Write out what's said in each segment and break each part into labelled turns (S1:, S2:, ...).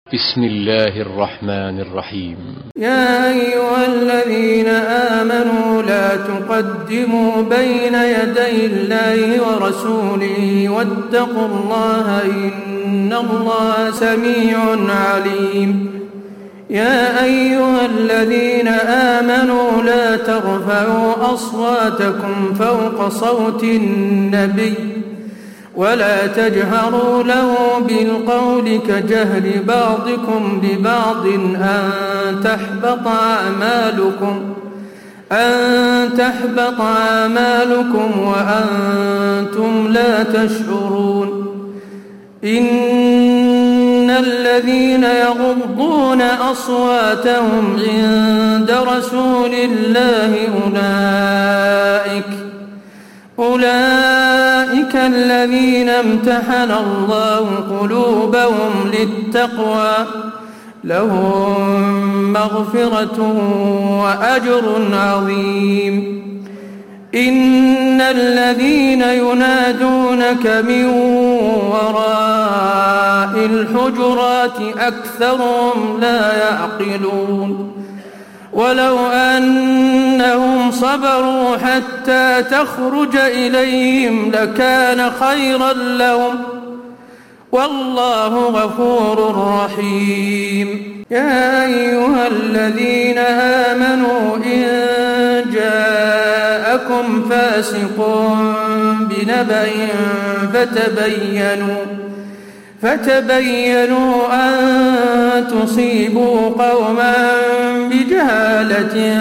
S1: بسم الله الرحمن الرحيم.
S2: يا أيها الذين آمنوا لا تقدموا بين يدي الله ورسوله واتقوا الله إن الله سميع عليم. يا أيها الذين آمنوا لا ترفعوا أصواتكم فوق صوت النبي ولا تجهروا له بالقول كجهر بعضكم لبعض أن تحبط أعمالكم وأنتم لا تشعرون. إن الذين يغضون أصواتهم عند رسول الله أولئك الذين امتحن الله قلوبهم للتقوى لهم مغفرة وأجر عظيم. إن الذين ينادونك من وراء الحجرات أكثرهم لا يعقلون. ولو أنهم صبروا حتى تخرج إليهم لكان خيرا لهم والله غفور رحيم. يا أيها الذين آمنوا إن جاءكم فاسق بنبأ فتبينوا أن تصيبوا قوما بجهالة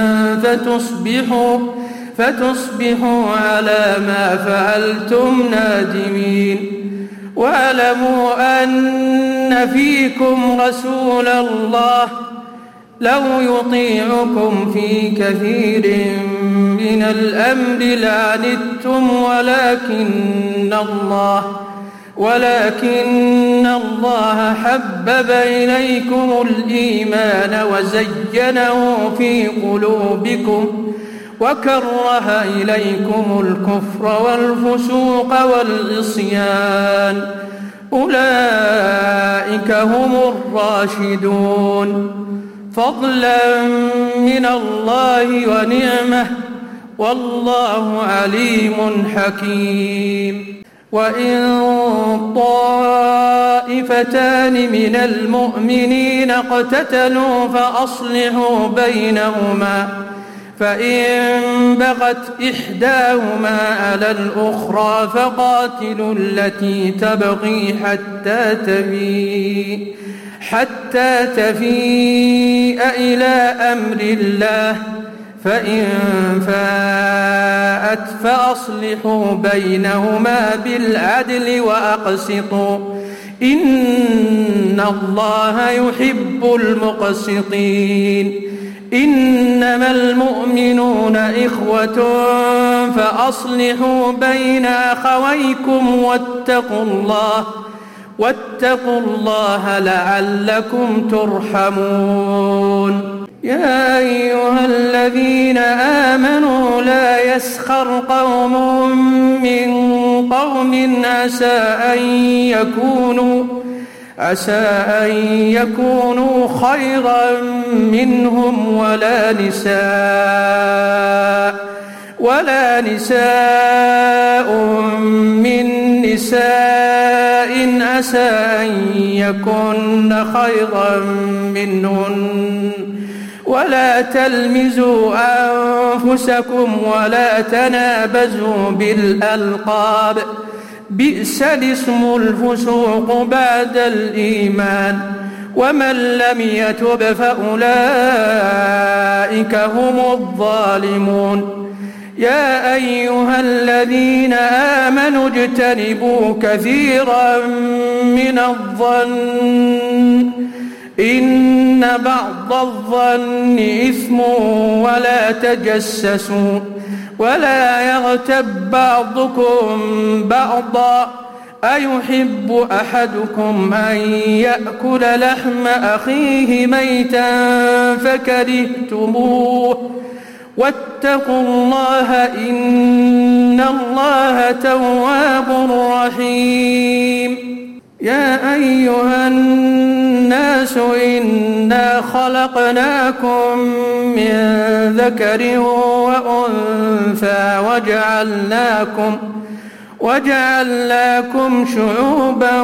S2: فتصبحوا على ما فعلتم نادمين. واعلموا أن فيكم رسول الله لو يطيعكم في كثير من الأمر لعنتم ولكن الله حبب إليكم الإيمان وزينه في قلوبكم وكره إليكم الكفر والفسوق والعصيان أولئك هم الراشدون فضلا من الله ونعمة والله عليم حكيم. وإن طائفتان من المؤمنين اقتتلوا فأصلحوا بينهما فإن بغت إحداهما على الأخرى فقاتلوا التي تبغي حتى تفيء إلى أمر الله فإن فاءت فأصلحوا بينهما بالعدل وأقسطوا إن الله يحب المقسطين. إنما المؤمنون إخوة فأصلحوا بين أخويكم واتقوا الله لعلكم ترحمون. يا أيها الذين آمنوا لا يسخر قوم من قوم عسى أن يكونوا خيرا منهم ولا نساء من نساء عسى أن يكن خيرا منهن ولا تلمزوا أنفسكم ولا تنابزوا بالألقاب بئس الاسم الفسوق بعد الإيمان ومن لم يتب فأولئك هم الظالمون. يا أيها الذين آمنوا اجتنبوا كثيرا من الظن إن بعض الظن إثم ولا تجسسوا ولا يغتب بعضكم بعضا أيحب أحدكم أن يأكل لحم أخيه ميتا فكرهتموه واتقوا الله إن الله تواب رحيم. يا أيها الناس إنا خلقناكم من ذكر وأنثى وجعلناكم شعوبا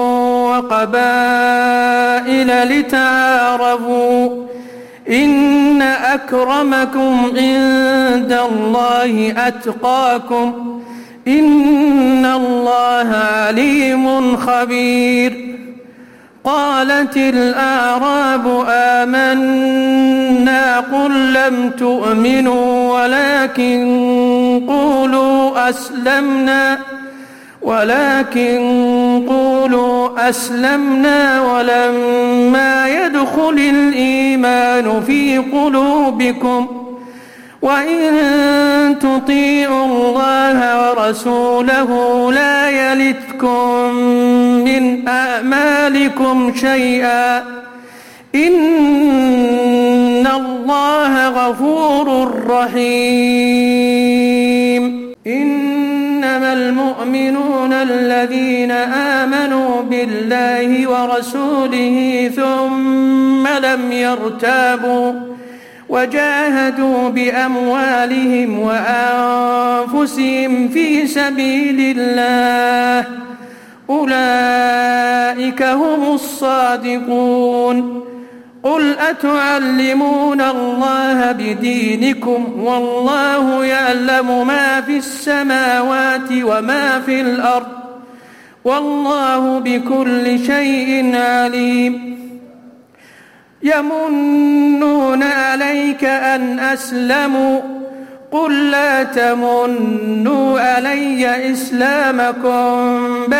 S2: وقبائل لتعارفوا إن أكرمكم عند الله أتقاكم إن الله عليم خبير. قالت الأعراب آمنا قل لم تؤمنوا ولكن قولوا أسلمنا ولما يدخل الإيمان في قلوبكم وإن تطيعوا الله ورسوله لا يلتكم من أعمالكم شيئا إن الله غفور رحيم. إنما المؤمنون الذين آمنوا بالله ورسوله ثم لم يرتابوا وجاهدوا بأموالهم وأنفسهم في سبيل الله أولئك هم الصادقون. قل أتعلمون الله بدينكم والله يعلم ما في السماوات وما في الأرض والله بكل شيء عليم. يمنون عليك أن أسلموا قل لا تمنوا علي إسلامكم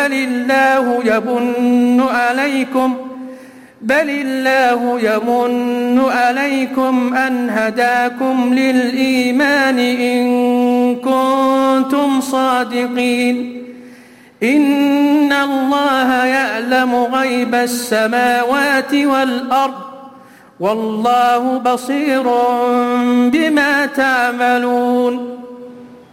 S2: بل الله يمن عليكم أن هداكم للإيمان إن كنتم صادقين. إن الله يعلم غيب السماوات والأرض والله بصير بما تعملون.